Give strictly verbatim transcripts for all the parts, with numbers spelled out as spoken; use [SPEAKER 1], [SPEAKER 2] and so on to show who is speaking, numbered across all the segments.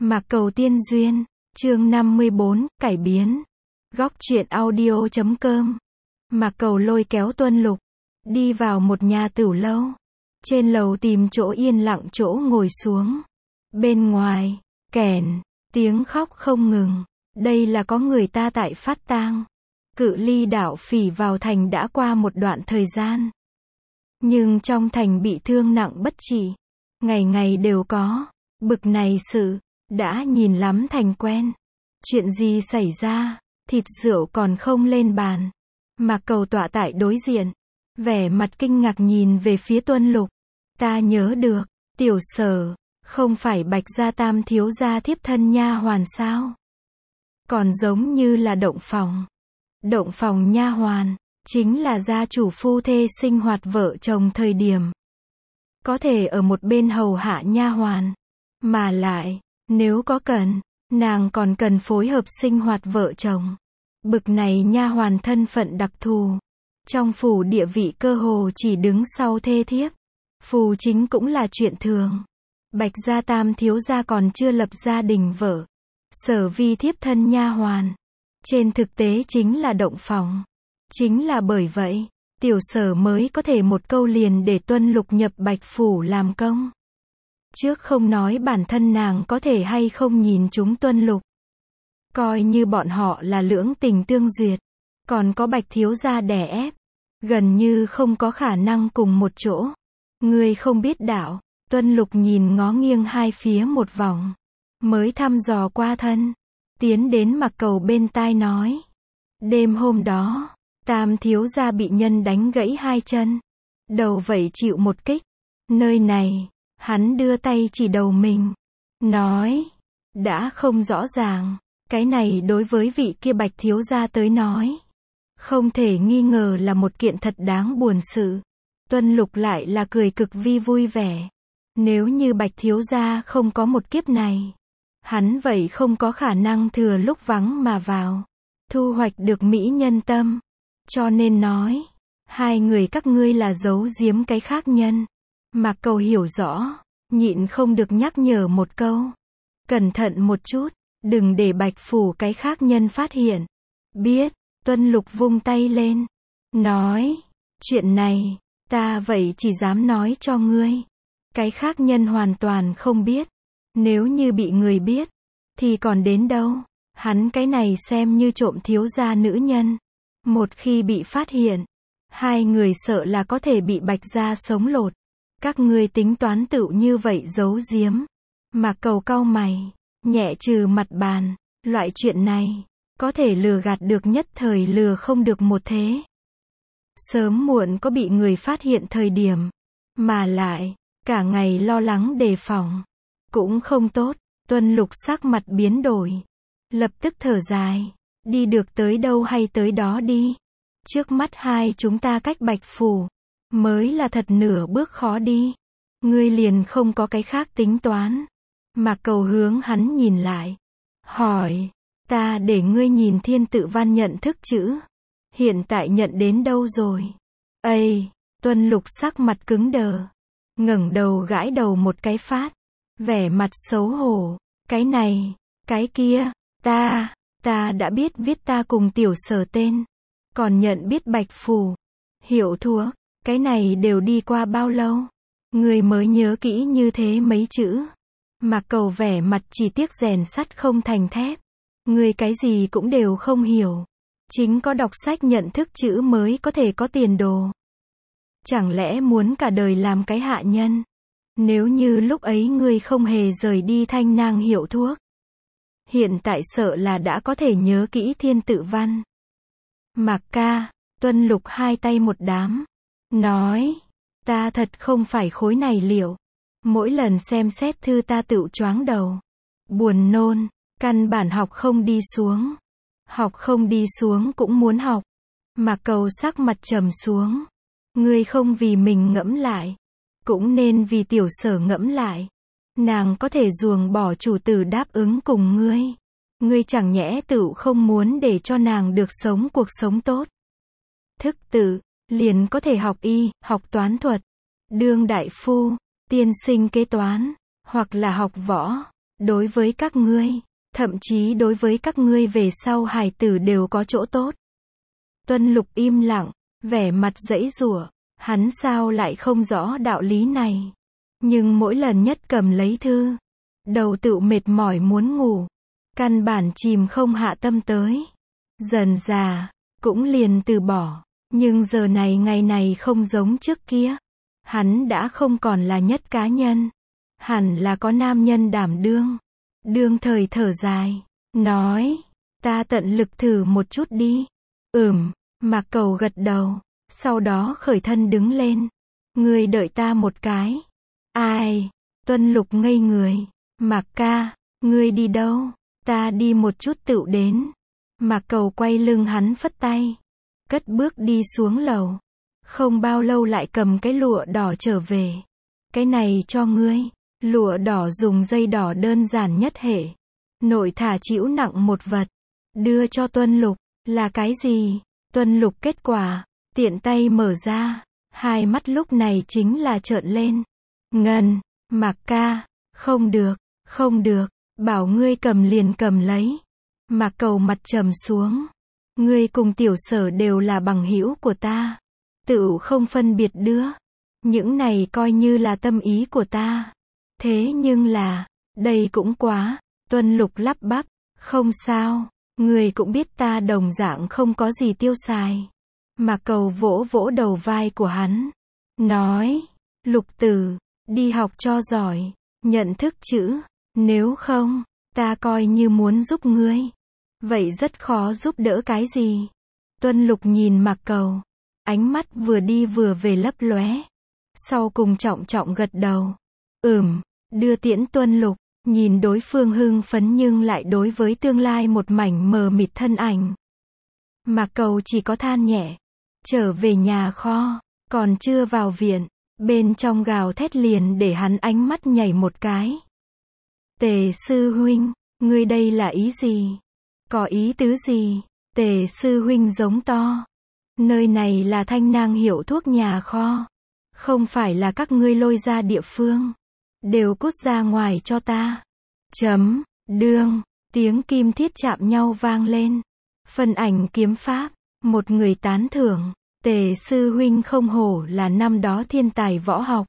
[SPEAKER 1] Mạc Cầu Tiên Duyên, chương năm mươi bốn, cải biến. Góc truyện audio chấm com. Mạc Cầu lôi kéo Tuân Lục, đi vào một nhà tửu lâu. Trên lầu tìm chỗ yên lặng chỗ ngồi xuống. Bên ngoài, kèn, tiếng khóc không ngừng. Đây là có người ta tại phát tang. Cự ly đạo phỉ vào thành đã qua một đoạn thời gian. Nhưng trong thành bị thương nặng bất trị. Ngày ngày đều có. Bực này sự, đã nhìn lắm thành quen. Chuyện gì xảy ra, thịt rượu còn không lên bàn. Mạc Cầu tọa tại đối diện. Vẻ mặt kinh ngạc nhìn về phía Tuân Lục. Ta nhớ được, Tiểu Sở, không phải Bạch Gia Tam thiếu gia thiếp thân nha hoàn sao? Còn giống như là động phòng. Động phòng nha hoàn, chính là gia chủ phu thê sinh hoạt vợ chồng thời điểm. Có thể ở một bên hầu hạ nha hoàn. Mà lại, nếu có cần, nàng còn cần phối hợp sinh hoạt vợ chồng. Bực này nha hoàn thân phận đặc thù. Trong phủ địa vị cơ hồ chỉ đứng sau thê thiếp. Phù chính cũng là chuyện thường. Bạch Gia Tam thiếu gia còn chưa lập gia đình vợ. Sở vi thiếp thân nha hoàn. Trên thực tế chính là động phòng. Chính là bởi vậy, Tiểu Sở mới có thể một câu liền để Tuân Lục nhập Bạch phủ làm công. Trước không nói bản thân nàng có thể hay không nhìn chúng Tuân Lục. Coi như bọn họ là lưỡng tình tương duyệt. Còn có Bạch thiếu gia đè ép. Gần như không có khả năng cùng một chỗ. Ngươi không biết đạo. Tuân Lục nhìn ngó nghiêng hai phía một vòng. Mới thăm dò qua thân. Tiến đến Mạc Cầu bên tai nói. Đêm hôm đó, Tam thiếu gia bị nhân đánh gãy hai chân. Đầu vậy chịu một kích. Nơi này, hắn đưa tay chỉ đầu mình. Nói, đã không rõ ràng. Cái này đối với vị kia Bạch thiếu gia tới nói. Không thể nghi ngờ là một kiện thật đáng buồn sự. Tuân Lục lại là cười cực vi vui vẻ. Nếu như Bạch thiếu gia không có một kiếp này. Hắn vậy không có khả năng thừa lúc vắng mà vào. Thu hoạch được mỹ nhân tâm. Cho nên nói. Hai người các ngươi là giấu giếm cái khác nhân. Mạc Cầu hiểu rõ. Nhịn không được nhắc nhở một câu. Cẩn thận một chút. Đừng để Bạch phủ cái khác nhân phát hiện. Biết. Tuân Lục vung tay lên. Nói. Chuyện này. Ta vậy chỉ dám nói cho ngươi. Cái khác nhân hoàn toàn không biết. Nếu như bị người biết. Thì còn đến đâu. Hắn cái này xem như trộm thiếu gia nữ nhân. Một khi bị phát hiện. Hai người sợ là có thể bị Bạch gia sống lột. Các ngươi tính toán tựu như vậy giấu giếm. Mạc Cầu cau mày. Nhẹ trừ mặt bàn. Loại chuyện này. Có thể lừa gạt được nhất thời lừa không được một thế. Sớm muộn có bị người phát hiện thời điểm. Mà lại. Cả ngày lo lắng đề phòng. Cũng không tốt. Tuân Lục sắc mặt biến đổi. Lập tức thở dài. Đi được tới đâu hay tới đó đi. Trước mắt hai chúng ta cách Bạch phủ. Mới là thật nửa bước khó đi. Ngươi liền không có cái khác tính toán. Mạc Cầu hướng hắn nhìn lại. Hỏi. Ta để ngươi nhìn thiên tự văn nhận thức chữ. Hiện tại nhận đến đâu rồi? Ây. Tuân Lục sắc mặt cứng đờ. Ngẩng đầu gãi đầu một cái phát. Vẻ mặt xấu hổ. Cái này. Cái kia. Ta. Ta đã biết viết ta cùng Tiểu Sở tên. Còn nhận biết Bạch phủ. Hiệu thuốc. Cái này đều đi qua bao lâu? Ngươi mới nhớ kỹ như thế mấy chữ. Mạc Cầu vẻ mặt chỉ tiếc rèn sắt không thành thép. Ngươi cái gì cũng đều không hiểu. Chính có đọc sách nhận thức chữ mới có thể có tiền đồ. Chẳng lẽ muốn cả đời làm cái hạ nhân? Nếu như lúc ấy ngươi không hề rời đi Thanh Nang hiệu thuốc. Hiện tại sợ là đã có thể nhớ kỹ thiên tự văn. Mạc ca. Tuân Lục hai tay một đám. Nói. Ta thật không phải khối này liệu. Mỗi lần xem xét thư ta tựu choáng đầu. Buồn nôn. Căn bản học không đi xuống. Học không đi xuống cũng muốn học. Mạc Cầu sắc mặt trầm xuống. Ngươi không vì mình ngẫm lại. Cũng nên vì Tiểu Sở ngẫm lại. Nàng có thể ruồng bỏ chủ tử đáp ứng cùng ngươi. Ngươi chẳng nhẽ tựu không muốn để cho nàng được sống cuộc sống tốt. Thức tự, liền có thể học y, học toán thuật. Đương đại phu, tiên sinh kế toán. Hoặc là học võ. đối với các ngươi, thậm chí đối với các ngươi về sau hài tử đều có chỗ tốt. Tuân Lục im lặng, vẻ mặt giãy giụa, hắn sao lại không rõ đạo lý này. Nhưng mỗi lần nhất cầm lấy thư, đầu tựu mệt mỏi muốn ngủ, căn bản chìm không hạ tâm tới. Dần dà, cũng liền từ bỏ, nhưng giờ này ngày này không giống trước kia. Hắn đã không còn là nhất cá nhân, hẳn là có nam nhân đảm đương. Đương thời thở dài, nói, ta tận lực thử một chút đi. Ừm, Mạc Cầu gật đầu, sau đó khởi thân đứng lên. Ngươi đợi ta một cái. Ai? Tuân Lục ngây người. Mạc ca, ngươi đi đâu? Ta đi một chút tựu đến. Mạc Cầu quay lưng hắn phất tay, cất bước đi xuống lầu. Không bao lâu lại cầm cái lụa đỏ trở về. Cái này cho ngươi. Lụa đỏ dùng dây đỏ đơn giản nhất hệ. Nội thả chĩu nặng một vật. Đưa cho Tuân Lục. Là cái gì? Tuân Lục kết quả, tiện tay mở ra. Hai mắt lúc này chính là trợn lên. Ngân, Mạc ca, không được, không được, bảo ngươi cầm liền cầm lấy. Mạc Cầu mặt trầm xuống. Ngươi cùng Tiểu Sở đều là bằng hữu của ta. Tựu không phân biệt đưa. Những này coi như là tâm ý của ta. Thế nhưng là, đây cũng quá. Tuân Lục lắp bắp, không sao, ngươi cũng biết ta đồng dạng không có gì tiêu xài. Mạc Cầu vỗ vỗ đầu vai của hắn, nói, Lục tử, đi học cho giỏi, nhận thức chữ, nếu không, ta coi như muốn giúp ngươi. Vậy rất khó giúp đỡ cái gì? Tuân Lục nhìn Mạc Cầu, ánh mắt vừa đi vừa về lấp lóe. Sau cùng trọng trọng gật đầu. Ừm, đưa tiễn Tuân Lục, nhìn đối phương hưng phấn nhưng lại đối với tương lai một mảnh mờ mịt thân ảnh. Mạc Cầu chỉ có than nhẹ. Trở về nhà kho, còn chưa vào viện, bên trong gào thét liền để hắn ánh mắt nhảy một cái. Tề sư huynh, ngươi đây là ý gì? Có ý tứ gì? Tề sư huynh giống to. Nơi này là Thanh Nang hiệu thuốc nhà kho. Không phải là các ngươi lôi ra địa phương. Đều cút ra ngoài cho ta. Chấm, đương, tiếng kim thiết chạm nhau vang lên. Phân ảnh kiếm pháp, một người tán thưởng. Tề sư huynh không hổ là năm đó thiên tài võ học.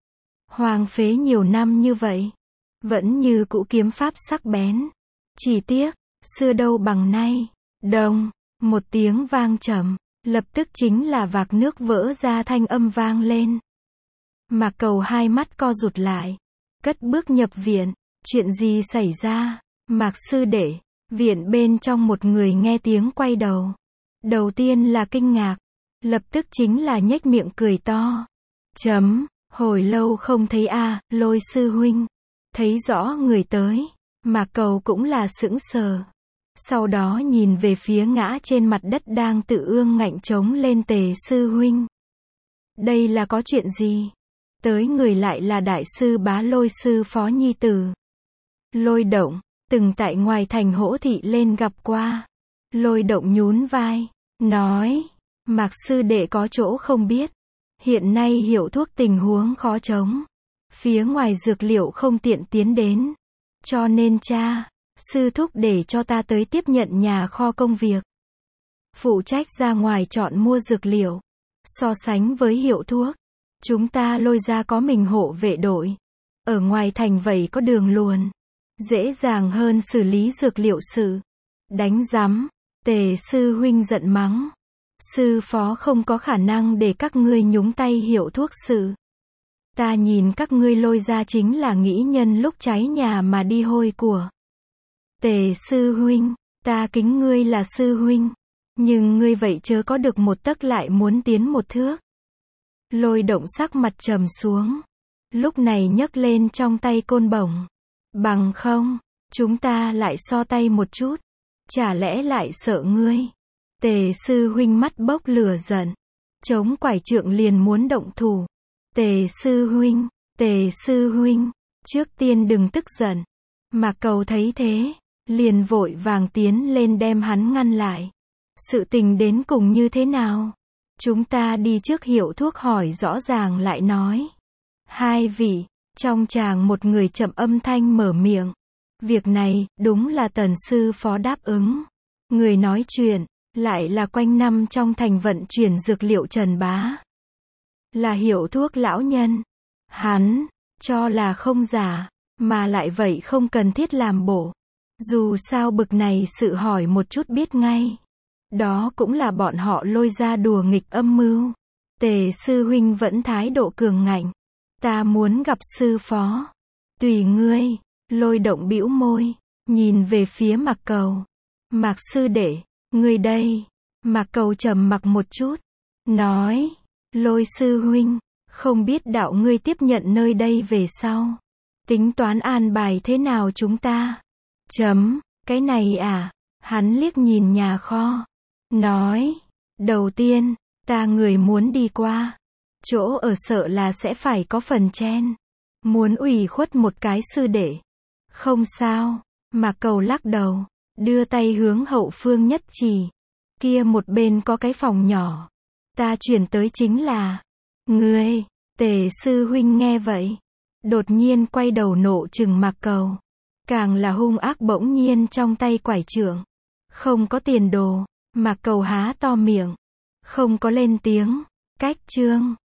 [SPEAKER 1] Hoàng phế nhiều năm như vậy, vẫn như cũ kiếm pháp sắc bén. Chỉ tiếc, xưa đâu bằng nay. Đồng, một tiếng vang trầm, lập tức chính là vạc nước vỡ ra thanh âm vang lên. Mạc Cầu hai mắt co rụt lại, cất bước nhập viện. Chuyện gì xảy ra? Mạc sư đệ, viện bên trong một người nghe tiếng quay đầu. Đầu tiên là kinh ngạc, lập tức chính là nhếch miệng cười to. Chấm, hồi lâu không thấy a, à, Lôi sư huynh. Thấy rõ người tới, Mạc Cầu cũng là sững sờ. Sau đó nhìn về phía ngã trên mặt đất đang tự ương ngạnh chống lên Tề sư huynh. Đây là có chuyện gì? Tới người lại là đại sư Bá Lôi sư phó nhi tử. Lôi Động, từng tại ngoài thành Hỗ thị lên gặp qua. Lôi Động nhún vai, nói, Mạc sư đệ có chỗ không biết. Hiện nay hiệu thuốc tình huống khó chống. Phía ngoài dược liệu không tiện tiến đến. Cho nên cha, sư thúc để cho ta tới tiếp nhận nhà kho công việc. Phụ trách ra ngoài chọn mua dược liệu. So sánh với hiệu thuốc, chúng ta lôi ra có mình hộ vệ đội. Ở ngoài thành vậy có đường luồn. Dễ dàng hơn xử lý dược liệu sự. Đánh rắm, Tề sư huynh giận mắng. Sư phó không có khả năng để các ngươi nhúng tay hiệu thuốc sự. Ta nhìn các ngươi lôi ra chính là nghĩ nhân lúc cháy nhà mà đi hôi của. Tề sư huynh, ta kính ngươi là sư huynh. Nhưng ngươi vậy chớ có được một tấc lại muốn tiến một thước. Lôi Động sắc mặt trầm xuống. Lúc này nhấc lên trong tay côn bổng. Bằng không, chúng ta lại so tay một chút. Chả lẽ lại sợ ngươi? Tề sư huynh mắt bốc lửa giận. Chống quải trượng liền muốn động thủ. Tề sư huynh, Tề sư huynh, trước tiên đừng tức giận. Mạc Cầu thấy thế, liền vội vàng tiến lên đem hắn ngăn lại. Sự tình đến cùng như thế nào? Chúng ta đi trước hiệu thuốc hỏi rõ ràng lại nói. Hai vị, trong tràng một người chậm âm thanh mở miệng. Việc này, đúng là Tần sư phó đáp ứng. Người nói chuyện, lại là quanh năm trong thành vận chuyển dược liệu Trần Bá. Là hiệu thuốc lão nhân. Hắn, cho là không giả, mà lại vậy không cần thiết làm bổ. Dù sao bực này sự hỏi một chút biết ngay. Đó cũng là bọn họ lôi ra đùa nghịch âm mưu. Tề sư huynh vẫn thái độ cường ngạnh. Ta muốn gặp sư phó. Tùy ngươi. Lôi động bĩu môi, nhìn về phía Mạc Cầu. Mạc sư đệ, ngươi đây. Mạc Cầu trầm mặc một chút, nói, Lôi sư huynh, không biết đạo ngươi tiếp nhận nơi đây về sau. Tính toán an bài thế nào chúng ta? Chấm, cái này à? Hắn liếc nhìn nhà kho, nói, đầu tiên, ta người muốn đi qua. Chỗ ở sợ là sẽ phải có phần chen. Muốn ủy khuất một cái sư đệ. Không sao, Mạc Cầu lắc đầu, đưa tay hướng hậu phương nhất chỉ. Kia một bên có cái phòng nhỏ. Ta chuyển tới chính là, ngươi, Tề sư huynh nghe vậy. Đột nhiên quay đầu nộ trừng Mạc Cầu. Càng là hung ác bỗng nhiên trong tay quải trượng. Không có tiền đồ, Mạc Cầu há to miệng. Không có lên tiếng, cách chương.